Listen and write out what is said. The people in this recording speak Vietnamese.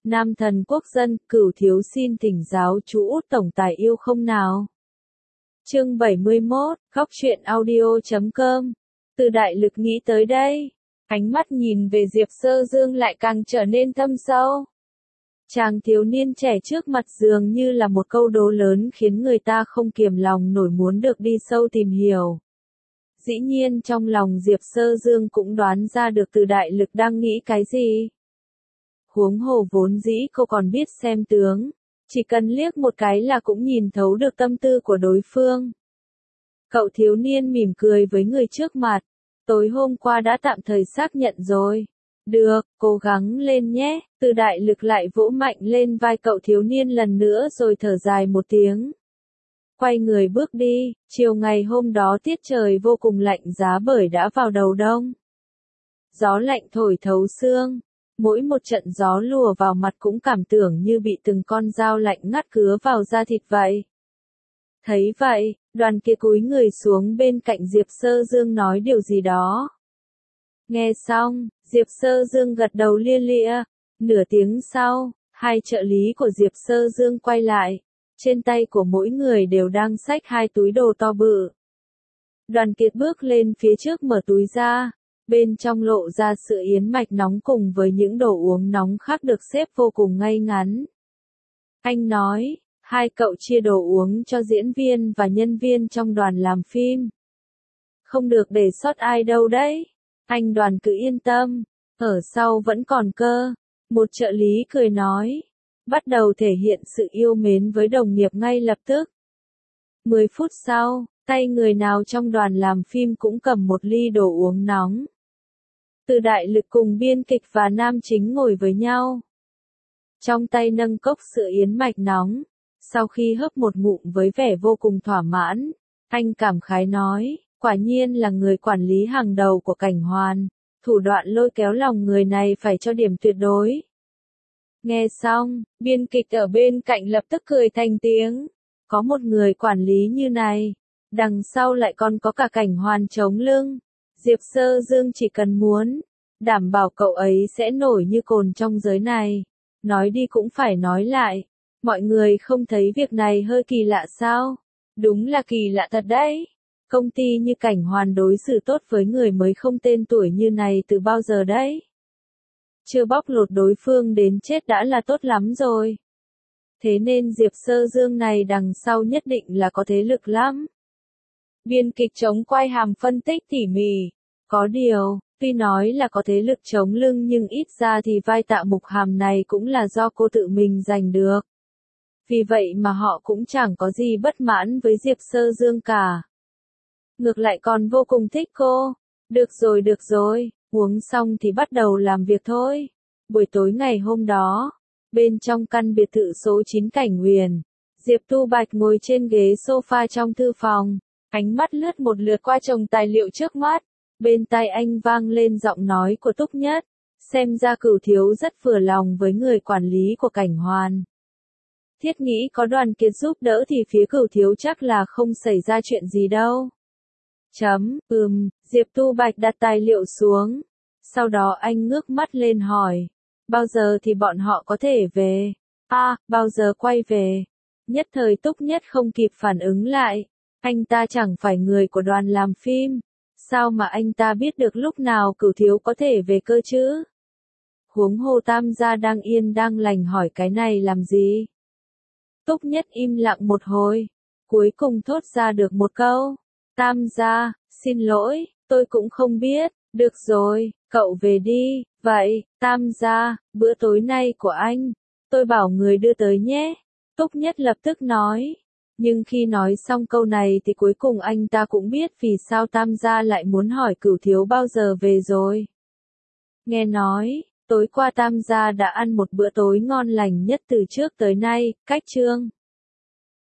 Nam thần quốc dân, Cửu thiếu xin thỉnh giáo chú Út tổng tài yêu không nào. Chương 71, Góc truyện audio.com. Từ đại lực nghĩ tới đây, ánh mắt nhìn về Diệp Sơ Dương lại càng trở nên thâm sâu. Chàng thiếu niên trẻ trước mặt dường như là một câu đố lớn khiến người ta không kiềm lòng nổi muốn được đi sâu tìm hiểu. Dĩ nhiên trong lòng Diệp Sơ Dương cũng đoán ra được từ đại lực đang nghĩ cái gì. Huống hồ vốn dĩ cô còn biết xem tướng, chỉ cần liếc một cái là cũng nhìn thấu được tâm tư của đối phương. Cậu thiếu niên mỉm cười với người trước mặt, tối hôm qua đã tạm thời xác nhận rồi. Được, cố gắng lên nhé, từ đại lực lại vỗ mạnh lên vai cậu thiếu niên lần nữa rồi thở dài một tiếng. Quay người bước đi, chiều ngày hôm đó tiết trời vô cùng lạnh giá bởi đã vào đầu đông. Gió lạnh thổi thấu xương, mỗi một trận gió lùa vào mặt cũng cảm tưởng như bị từng con dao lạnh ngắt cứa vào da thịt vậy. Thấy vậy, Đoàn Kiệt cúi người xuống bên cạnh Diệp Sơ Dương nói điều gì đó. Nghe xong, Diệp Sơ Dương gật đầu lia lịa. Nửa tiếng sau, hai trợ lý của Diệp Sơ Dương quay lại. Trên tay của mỗi người đều đang xách hai túi đồ to bự. Đoàn Kiệt bước lên phía trước mở túi ra. Bên trong lộ ra sự yến mạch nóng cùng với những đồ uống nóng khác được xếp vô cùng ngay ngắn. Anh nói, hai cậu chia đồ uống cho diễn viên và nhân viên trong đoàn làm phim. Không được để sót ai đâu đấy. Anh Đoàn cứ yên tâm, ở sau vẫn còn cơ. Một trợ lý cười nói, bắt đầu thể hiện sự yêu mến với đồng nghiệp ngay lập tức. 10 phút sau, tay người nào trong đoàn làm phim cũng cầm một ly đồ uống nóng. Từ đại lực cùng biên kịch và nam chính ngồi với nhau. Trong tay nâng cốc sữa yến mạch nóng. Sau khi hớp một ngụm với vẻ vô cùng thỏa mãn, anh cảm khái nói, quả nhiên là người quản lý hàng đầu của Cảnh Hoàn. Thủ đoạn lôi kéo lòng người này phải cho điểm tuyệt đối. Nghe xong, biên kịch ở bên cạnh lập tức cười thành tiếng. Có một người quản lý như này, đằng sau lại còn có cả Cảnh Hoàn chống lưng. Diệp Sơ Dương chỉ cần muốn, đảm bảo cậu ấy sẽ nổi như cồn trong giới này. Nói đi cũng phải nói lại, mọi người không thấy việc này hơi kỳ lạ sao? Đúng là kỳ lạ thật đấy. Công ty như Cảnh Hoàn đối xử tốt với người mới không tên tuổi như này từ bao giờ đấy? Chưa bóc lột đối phương đến chết đã là tốt lắm rồi. Thế nên Diệp Sơ Dương này đằng sau nhất định là có thế lực lắm. Biên kịch chống quay hàm phân tích tỉ mỉ. Có điều, tuy nói là có thế lực chống lưng nhưng ít ra thì vai Tạ Mục Hàm này cũng là do cô tự mình giành được. Vì vậy mà họ cũng chẳng có gì bất mãn với Diệp Sơ Dương cả. Ngược lại còn vô cùng thích cô. Được rồi, uống xong thì bắt đầu làm việc thôi. Buổi tối ngày hôm đó, bên trong căn biệt thự số 9 Cảnh Huyền, Diệp Tu Bạch ngồi trên ghế sofa trong thư phòng, ánh mắt lướt một lượt qua chồng tài liệu trước mắt. Bên tai anh vang lên giọng nói của Túc Nhất, xem ra Cửu thiếu rất vừa lòng với người quản lý của Cảnh Hoàn. Thiết nghĩ có Đoàn Kiệt giúp đỡ thì phía Cửu thiếu chắc là không xảy ra chuyện gì đâu. Diệp Tu Bạch đặt tài liệu xuống. Sau đó anh ngước mắt lên hỏi, bao giờ thì bọn họ có thể về? Bao giờ quay về? Nhất thời Túc Nhất không kịp phản ứng lại. Anh ta chẳng phải người của đoàn làm phim. Sao mà anh ta biết được lúc nào Cửu thiếu có thể về cơ chứ? Huống hồ Tam gia đang yên đang lành hỏi cái này làm gì? Túc Nhất im lặng một hồi, cuối cùng thốt ra được một câu. Tam gia, xin lỗi, tôi cũng không biết. Được rồi, cậu về đi. Vậy, Tam gia, bữa tối nay của anh, tôi bảo người đưa tới nhé. Túc Nhất lập tức nói. Nhưng khi nói xong câu này thì cuối cùng anh ta cũng biết vì sao Tam gia lại muốn hỏi Cửu thiếu bao giờ về rồi. Nghe nói, tối qua Tam gia đã ăn một bữa tối ngon lành nhất từ trước tới nay, cách Trương